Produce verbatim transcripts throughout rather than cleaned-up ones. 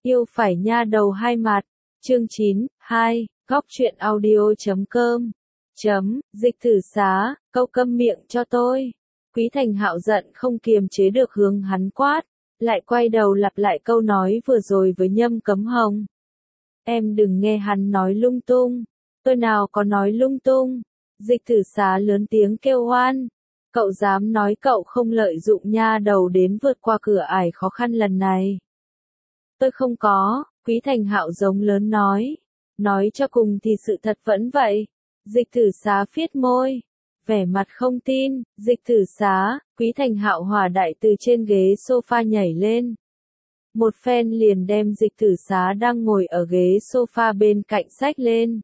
Yêu phải nha đầu hai mặt. Chương chín, hai, góc truyện audio chấm com. Chấm, dịch thử xá, cậu câm miệng cho tôi. Quý Thành Hạo giận không kiềm chế được hướng hắn quát, lại quay đầu lặp lại câu nói vừa rồi với Nhâm Cấm Hồng. Em đừng nghe hắn nói lung tung. Tôi nào có nói lung tung. Dịch thử xá lớn tiếng kêu oan. Cậu dám nói cậu không lợi dụng nha đầu đến vượt qua cửa ải khó khăn lần này. Tôi không có, Quý Thành Hạo giống lớn nói. Nói cho cùng thì sự thật vẫn vậy. Dịch thử xá phiết môi. Vẻ mặt không tin, dịch thử xá, Quý Thành Hạo hòa đại từ trên ghế sofa nhảy lên. Một phen liền đem dịch thử xá đang ngồi ở ghế sofa bên cạnh xách lên.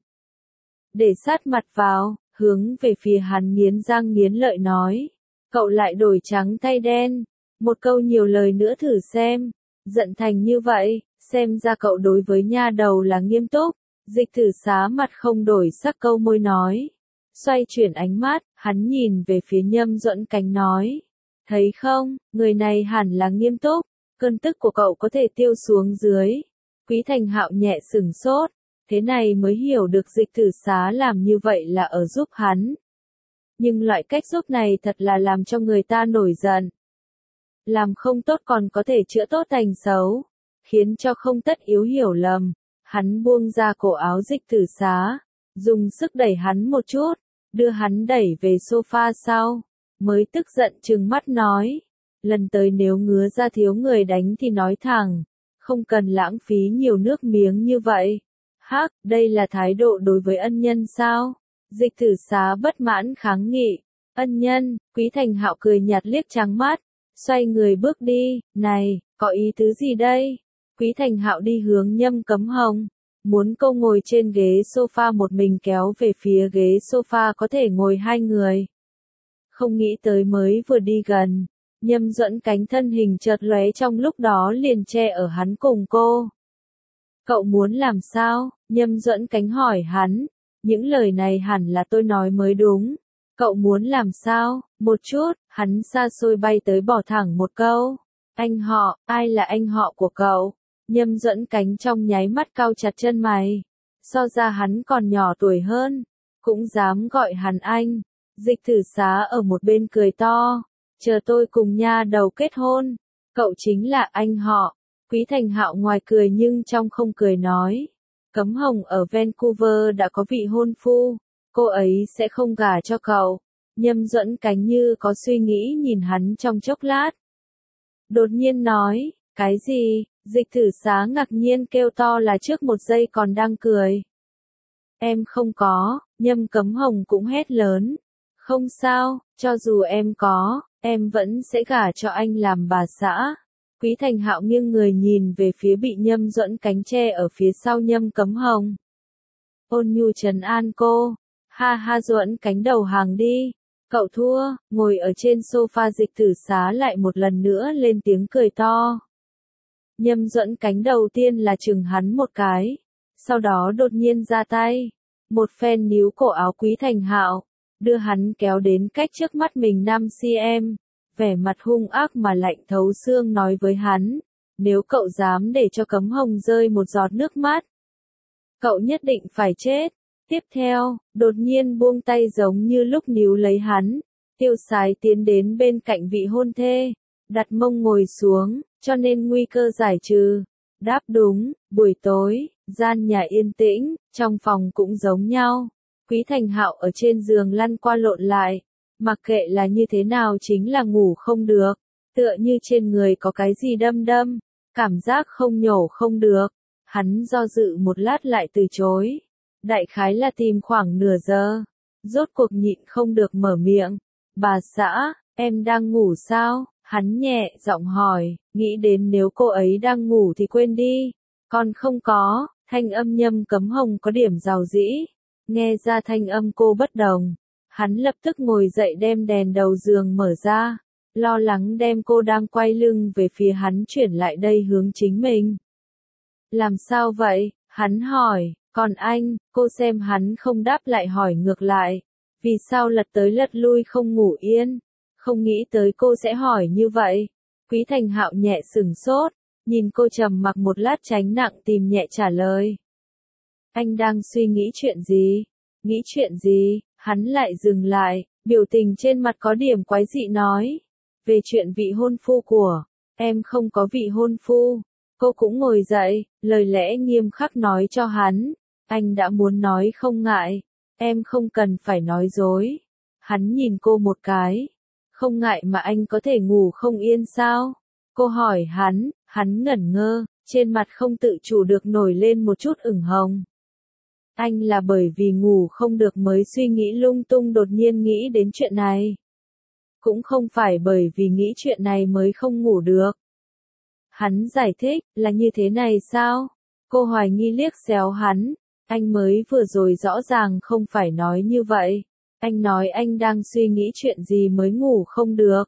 Để sát mặt vào, hướng về phía hắn nghiến răng nghiến lợi nói. Cậu lại đổi trắng thay đen. Một câu nhiều lời nữa thử xem. Giận thành như vậy, xem ra cậu đối với nha đầu là nghiêm túc. Dịch thử xá mặt không đổi sắc câu môi nói. Xoay chuyển ánh mắt, hắn nhìn về phía Nhâm Duẫn Cánh nói. Thấy không, người này hẳn là nghiêm túc. Cơn tức của cậu có thể tiêu xuống dưới. Quý Thành Hạo nhẹ sừng sốt. Thế này mới hiểu được dịch thử xá làm như vậy là ở giúp hắn. Nhưng loại cách giúp này thật là làm cho người ta nổi giận. Làm không tốt còn có thể chữa tốt thành xấu. Khiến cho không tất yếu hiểu lầm. Hắn buông ra cổ áo dịch thử xá. Dùng sức đẩy hắn một chút. Đưa hắn đẩy về sofa sau. Mới tức giận trừng mắt nói. Lần tới nếu ngứa ra thiếu người đánh thì nói thẳng. Không cần lãng phí nhiều nước miếng như vậy. Hắc, đây là thái độ đối với ân nhân sao? Dịch thử xá bất mãn kháng nghị. Ân nhân, Quý Thành Hạo cười nhạt liếc trắng mắt. Xoay người bước đi, này, có ý tứ gì đây? Quý Thành Hạo đi hướng Nhâm Cấm Hồng. Muốn cô ngồi trên ghế sofa một mình kéo về phía ghế sofa có thể ngồi hai người. Không nghĩ tới mới vừa đi gần. Nhâm Duẫn Cánh thân hình chợt lóe trong lúc đó liền che ở hắn cùng cô. Cậu muốn làm sao? Nhâm Duẫn Cánh hỏi hắn. Những lời này hẳn là tôi nói mới đúng. Cậu muốn làm sao? Một chút, hắn xa xôi bay tới bỏ thẳng một câu. Anh họ, ai là anh họ của cậu? Nhâm Duẫn Cánh trong nháy mắt cau chặt chân mày. So ra hắn còn nhỏ tuổi hơn. Cũng dám gọi hắn anh. Dịch thử xá ở một bên cười to. Chờ tôi cùng nha đầu kết hôn. Cậu chính là anh họ. Quý Thành Hạo ngoài cười nhưng trong không cười nói. Cấm Hồng ở Vancouver đã có vị hôn phu. Cô ấy sẽ không gả cho cậu. Nhâm Duẫn Cánh như có suy nghĩ nhìn hắn trong chốc lát. Đột nhiên nói. Cái gì? Dịch thử xá ngạc nhiên kêu to là trước một giây còn đang cười. Em không có. Nhâm Cấm Hồng cũng hét lớn. Không sao, cho dù em có, em vẫn sẽ gả cho anh làm bà xã. Quý Thành Hạo nghiêng người nhìn về phía bị Nhâm Duẫn Cánh che ở phía sau Nhâm Cấm Hồng. Ôn nhu trấn an cô. Ha ha, Duẫn Cánh đầu hàng đi. Cậu thua. Ngồi ở trên sofa dịch thử xá lại một lần nữa lên tiếng cười to. Nhâm Duẫn Cánh đầu tiên là chừng hắn một cái. Sau đó đột nhiên ra tay. Một phen níu cổ áo Quý Thành Hạo. Đưa hắn kéo đến cách trước mắt mình năm xăng-ti-mét. Vẻ mặt hung ác mà lạnh thấu xương nói với hắn. Nếu cậu dám để cho Cấm Hồng rơi một giọt nước mắt. Cậu nhất định phải chết. Tiếp theo, đột nhiên buông tay giống như lúc níu lấy hắn. Tiêu Sái tiến đến bên cạnh vị hôn thê. Đặt mông ngồi xuống, cho nên nguy cơ giải trừ. Đáp đúng, buổi tối, gian nhà yên tĩnh, trong phòng cũng giống nhau. Quý Thành Hạo ở trên giường lăn qua lộn lại. Mặc kệ là như thế nào chính là ngủ không được. Tựa như trên người có cái gì đâm đâm. Cảm giác không nhổ không được. Hắn do dự một lát lại từ chối. Đại khái là tìm khoảng nửa giờ. Rốt cuộc nhịn không được mở miệng. Bà xã, em đang ngủ sao? Hắn nhẹ giọng hỏi. Nghĩ đến nếu cô ấy đang ngủ thì quên đi. Còn không có. Thanh âm Nhâm Cấm Hồng có điểm rào rĩ. Nghe ra thanh âm cô bất đồng. Hắn lập tức ngồi dậy đem đèn đầu giường mở ra. Lo lắng đem cô đang quay lưng về phía hắn chuyển lại đây hướng chính mình. Làm sao vậy? Hắn hỏi. Còn anh, cô xem hắn không đáp lại hỏi ngược lại. Vì sao lật tới lật lui không ngủ yên? Không nghĩ tới cô sẽ hỏi như vậy. Quý Thành Hạo nhẹ sừng sốt. Nhìn cô trầm mặc một lát tránh nặng tìm nhẹ trả lời. Anh đang suy nghĩ chuyện gì? Nghĩ chuyện gì? Hắn lại dừng lại, biểu tình trên mặt có điểm quái dị nói. Về chuyện vị hôn phu của, em không có vị hôn phu. Cô cũng ngồi dậy, lời lẽ nghiêm khắc nói cho hắn. Anh đã muốn nói không ngại, em không cần phải nói dối. Hắn nhìn cô một cái. Không ngại mà anh có thể ngủ không yên sao? Cô hỏi hắn, hắn ngẩn ngơ, trên mặt không tự chủ được nổi lên một chút ửng hồng. Anh là bởi vì ngủ không được mới suy nghĩ lung tung đột nhiên nghĩ đến chuyện này. Cũng không phải bởi vì nghĩ chuyện này mới không ngủ được. Hắn giải thích, là như thế này sao? Cô hoài nghi liếc xéo hắn. Anh mới vừa rồi rõ ràng không phải nói như vậy. Anh nói anh đang suy nghĩ chuyện gì mới ngủ không được.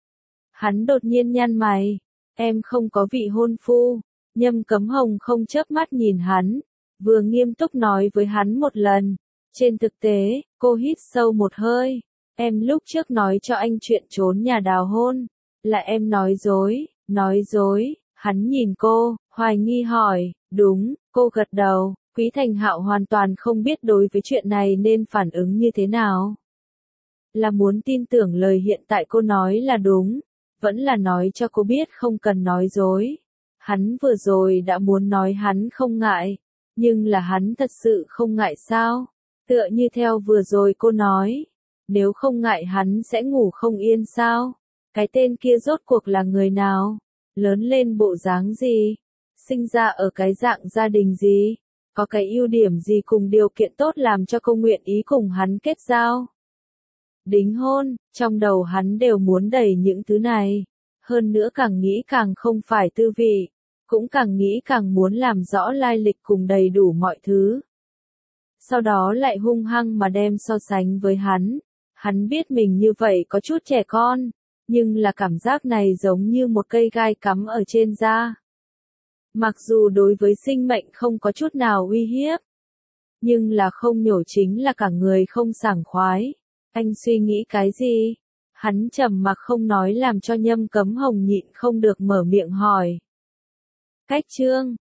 Hắn đột nhiên nhăn mày. Em không có vị hôn phu. Nhâm Cấm Hồng không chớp mắt nhìn hắn. Vừa nghiêm túc nói với hắn một lần. Trên thực tế, cô hít sâu một hơi. Em lúc trước nói cho anh chuyện trốn nhà đào hôn. Là em nói dối, nói dối. Hắn nhìn cô, hoài nghi hỏi. Đúng, cô gật đầu. Quý Thành Hạo hoàn toàn không biết đối với chuyện này nên phản ứng như thế nào. Là muốn tin tưởng lời hiện tại cô nói là đúng. Vẫn là nói cho cô biết không cần nói dối. Hắn vừa rồi đã muốn nói hắn không ngại. Nhưng là hắn thật sự không ngại sao? Tựa như theo vừa rồi cô nói. Nếu không ngại hắn sẽ ngủ không yên sao? Cái tên kia rốt cuộc là người nào? Lớn lên bộ dáng gì? Sinh ra ở cái dạng gia đình gì? Có cái ưu điểm gì cùng điều kiện tốt làm cho cô nguyện ý cùng hắn kết giao? Đính hôn, trong đầu hắn đều muốn đầy những thứ này. Hơn nữa càng nghĩ càng không phải tư vị. Cũng càng nghĩ càng muốn làm rõ lai lịch cùng đầy đủ mọi thứ. Sau đó lại hung hăng mà đem so sánh với hắn. Hắn biết mình như vậy có chút trẻ con. Nhưng là cảm giác này giống như một cây gai cắm ở trên da. Mặc dù đối với sinh mệnh không có chút nào uy hiếp. Nhưng là không nhổ chính là cả người không sảng khoái. Anh suy nghĩ cái gì? Hắn trầm mặc không nói làm cho Nhâm Cấm Hồng nhịn không được mở miệng hỏi. Cách chương